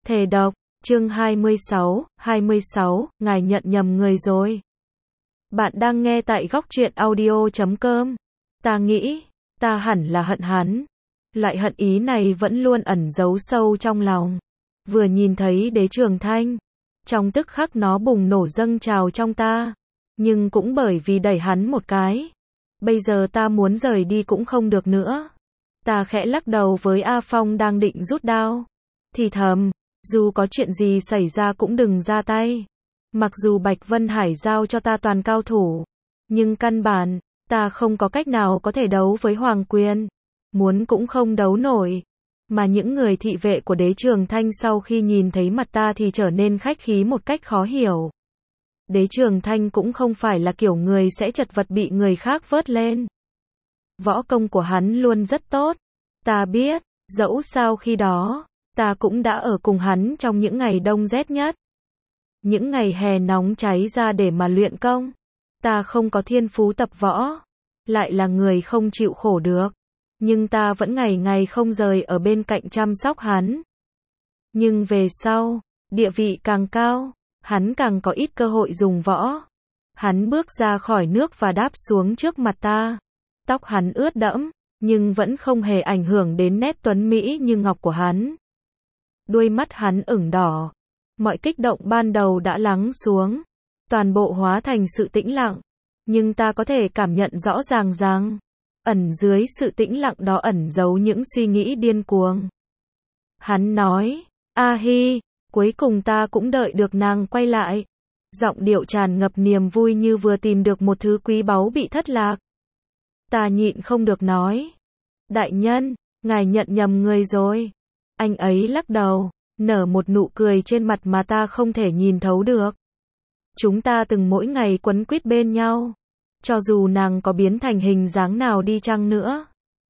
Thề độc, chương 26, ngài nhận nhầm người rồi. Bạn đang nghe tại góc truyện audio.com. Ta nghĩ, ta hẳn là hận hắn. Loại hận ý này vẫn luôn ẩn giấu sâu trong lòng. Vừa nhìn thấy Đế Trường Thanh, trong tức khắc nó bùng nổ dâng trào trong ta. Nhưng cũng bởi vì đẩy hắn một cái. Bây giờ ta muốn rời đi cũng không được nữa. Ta khẽ lắc đầu với A Phong đang định rút đao. Thì thầm, dù có chuyện gì xảy ra cũng đừng ra tay. Mặc dù Bạch Vân Hải giao cho ta toàn cao thủ, nhưng căn bản, ta không có cách nào có thể đấu với Hoàng Quyền. Muốn cũng không đấu nổi. Mà những người thị vệ của Đế Trường Thanh sau khi nhìn thấy mặt ta thì trở nên khách khí một cách khó hiểu. Đế Trường Thanh cũng không phải là kiểu người sẽ chật vật bị người khác vớt lên. Võ công của hắn luôn rất tốt. Ta biết, dẫu sao khi đó, ta cũng đã ở cùng hắn trong những ngày đông rét nhất. Những ngày hè nóng cháy ra để mà luyện công. Ta không có thiên phú tập võ, lại là người không chịu khổ được. Nhưng ta vẫn ngày ngày không rời ở bên cạnh chăm sóc hắn. Nhưng về sau, địa vị càng cao, hắn càng có ít cơ hội dùng võ. Hắn bước ra khỏi nước và đáp xuống trước mặt ta. Tóc hắn ướt đẫm, nhưng vẫn không hề ảnh hưởng đến nét tuấn mỹ như ngọc của hắn. Đuôi mắt hắn ửng đỏ. Mọi kích động ban đầu đã lắng xuống. Toàn bộ hóa thành sự tĩnh lặng. Nhưng ta có thể cảm nhận rõ ràng rằng, ẩn dưới sự tĩnh lặng đó ẩn giấu những suy nghĩ điên cuồng. Hắn nói, A Hi, cuối cùng ta cũng đợi được nàng quay lại. Giọng điệu tràn ngập niềm vui như vừa tìm được một thứ quý báu bị thất lạc. Ta nhịn không được nói, đại nhân, ngài nhận nhầm người rồi. Anh ấy lắc đầu, nở một nụ cười trên mặt mà ta không thể nhìn thấu được. Chúng ta từng mỗi ngày quấn quýt bên nhau. Cho dù nàng có biến thành hình dáng nào đi chăng nữa,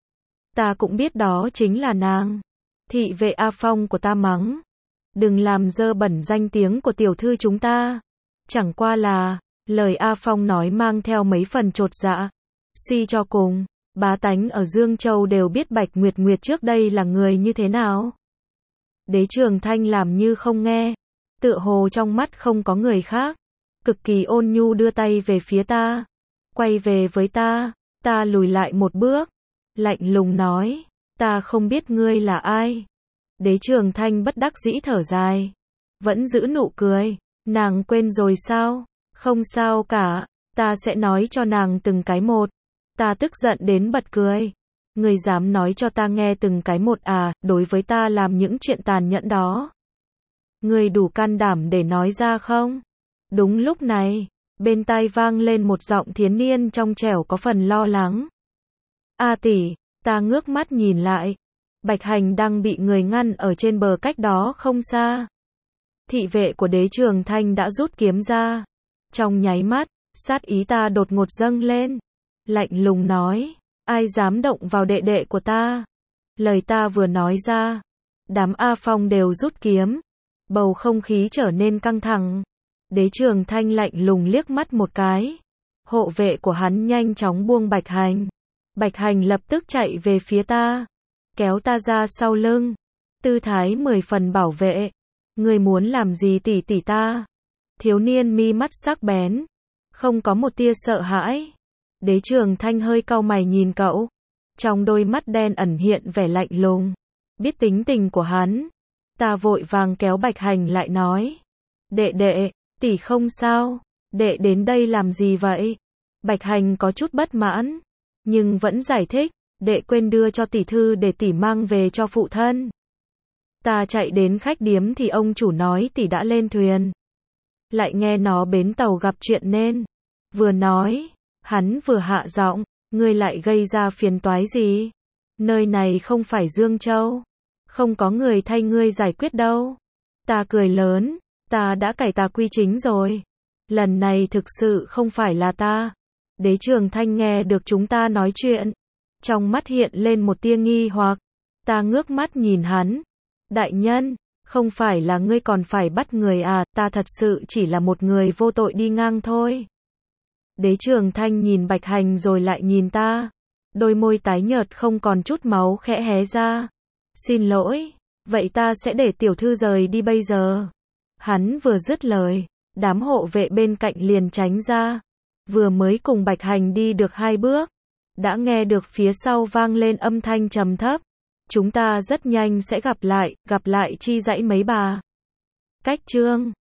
ta cũng biết đó chính là nàng. Thị vệ A Phong của ta mắng, đừng làm dơ bẩn danh tiếng của tiểu thư chúng ta. Chẳng qua là, lời A Phong nói mang theo mấy phần chột dạ. Suy cho cùng, bá tánh ở Dương Châu đều biết Bạch Nguyệt Nguyệt trước đây là người như thế nào. Đế Trường Thanh làm như không nghe, tựa hồ trong mắt không có người khác, cực kỳ ôn nhu đưa tay về phía ta, quay về với ta. Ta lùi lại một bước, lạnh lùng nói, ta không biết ngươi là ai. Đế Trường Thanh bất đắc dĩ thở dài, vẫn giữ nụ cười, nàng quên rồi sao? Không sao cả, ta sẽ nói cho nàng từng cái một. Ta tức giận đến bật cười. Ngươi dám nói cho ta nghe từng cái một à, đối với ta làm những chuyện tàn nhẫn đó. Ngươi đủ can đảm để nói ra không? Đúng lúc này, bên tai vang lên một giọng thiến niên trong trẻo có phần lo lắng. A tỷ, ta ngước mắt nhìn lại. Bạch Hành đang bị người ngăn ở trên bờ cách đó không xa. Thị vệ của Đế Trường Thanh đã rút kiếm ra. Trong nháy mắt, sát ý ta đột ngột dâng lên. Lạnh lùng nói, ai dám động vào đệ đệ của ta? Lời ta vừa nói ra, đám A Phong đều rút kiếm. Bầu không khí trở nên căng thẳng. Đế Trường Thanh lạnh lùng liếc mắt một cái. Hộ vệ của hắn nhanh chóng buông Bạch Hành. Bạch Hành lập tức chạy về phía ta, kéo ta ra sau lưng, tư thái 10 phần bảo vệ. Ngươi muốn làm gì tỷ tỷ ta? Thiếu niên mi mắt sắc bén, không có một tia sợ hãi. Đế Trường Thanh hơi cau mày nhìn cậu, trong đôi mắt đen ẩn hiện vẻ lạnh lùng. Biết tính tình của hắn, ta vội vàng kéo Bạch Hành lại nói, đệ đệ, tỷ không sao, đệ đến đây làm gì vậy? Bạch Hành có chút bất mãn, nhưng vẫn giải thích, đệ quên đưa cho tỷ thư để tỷ mang về cho phụ thân. Ta chạy đến khách điếm thì ông chủ nói tỷ đã lên thuyền. Lại nghe nó bến tàu gặp chuyện nên, vừa nói, hắn vừa hạ giọng, ngươi lại gây ra phiền toái gì? Nơi này không phải Dương Châu, không có người thay ngươi giải quyết đâu. Ta cười lớn, ta đã cải tà quy chính rồi. Lần này thực sự không phải là ta. Đế Trường Thanh nghe được chúng ta nói chuyện, trong mắt hiện lên một tia nghi hoặc. Ta ngước mắt nhìn hắn, đại nhân, không phải là ngươi còn phải bắt người à? Ta thật sự chỉ là một người vô tội đi ngang thôi. Đế Trường Thanh nhìn Bạch Hành rồi lại nhìn ta, đôi môi tái nhợt không còn chút máu khẽ hé ra. Xin lỗi, Vậy ta sẽ để tiểu thư rời đi bây giờ. Hắn vừa dứt lời, đám hộ vệ bên cạnh liền tránh ra. Vừa mới cùng Bạch Hành đi được 2 bước, đã nghe được phía sau vang lên âm thanh trầm thấp. Chúng ta rất nhanh sẽ gặp lại chi dãy mấy bà. Cách chương